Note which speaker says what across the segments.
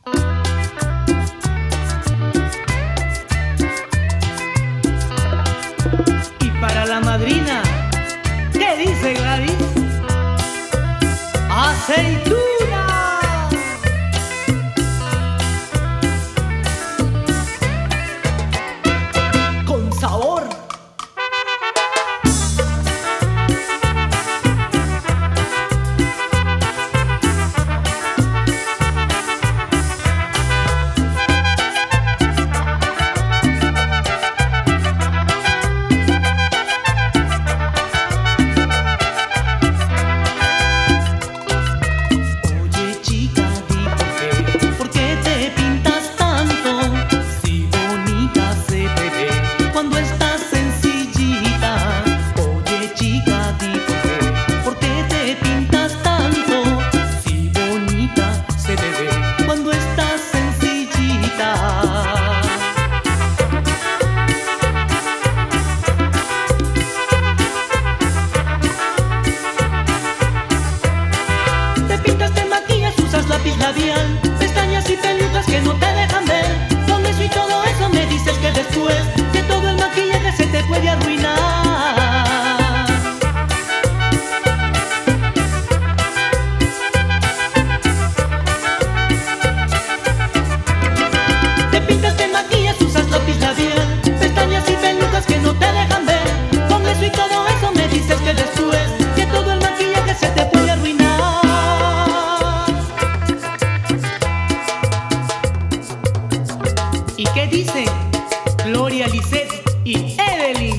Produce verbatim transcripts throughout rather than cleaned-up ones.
Speaker 1: Y para la madrina, ¿qué dice Gladys? ¡Aceituna! Con sabor.
Speaker 2: Lápiz labial, pestañas y pelucas que no te dejan ver. Con eso y todo eso me dices que después que todo el maquillaje se te puede arruinar. Te pintas, te maquillas, usas lápiz labial, pestañas y pelucas que no te dejan ver. Con eso y todo eso me dices que después que todo el maquillaje se te puede arruinar.
Speaker 1: ¿Y qué dicen Gloria, Lisette y Evelyn?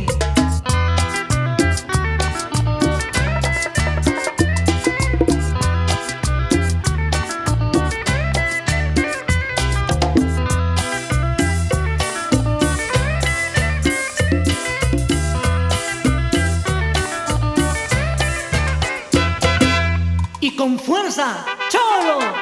Speaker 1: Y con fuerza, ¡cholo!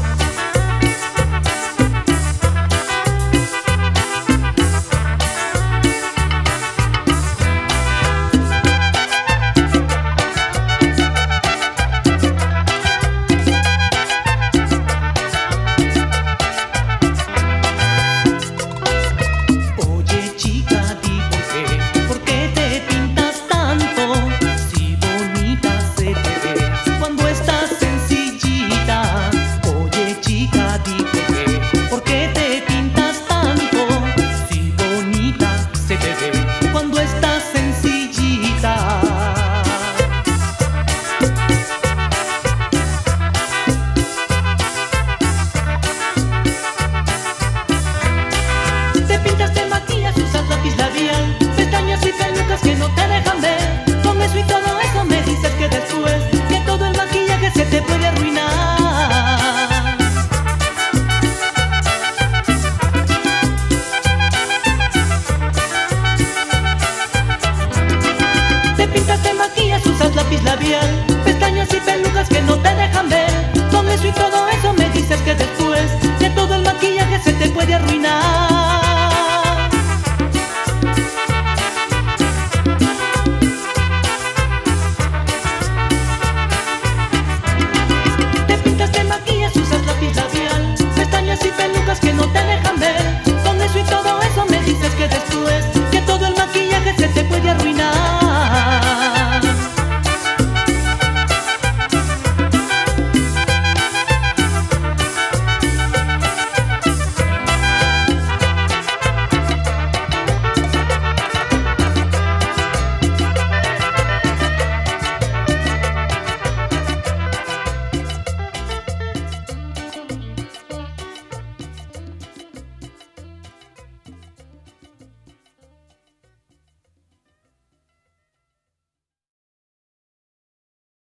Speaker 1: Pestañas y pelucas que no te dejan ver. Con eso y todo eso me dices que después que todo el maquillaje se te puede arruinar. Te pintas, te maquillas, usas lápiz labial, pestañas y pelucas que no te dejan ver. Con eso y todo eso me dices que después que todo el maquillaje se te puede arruinar.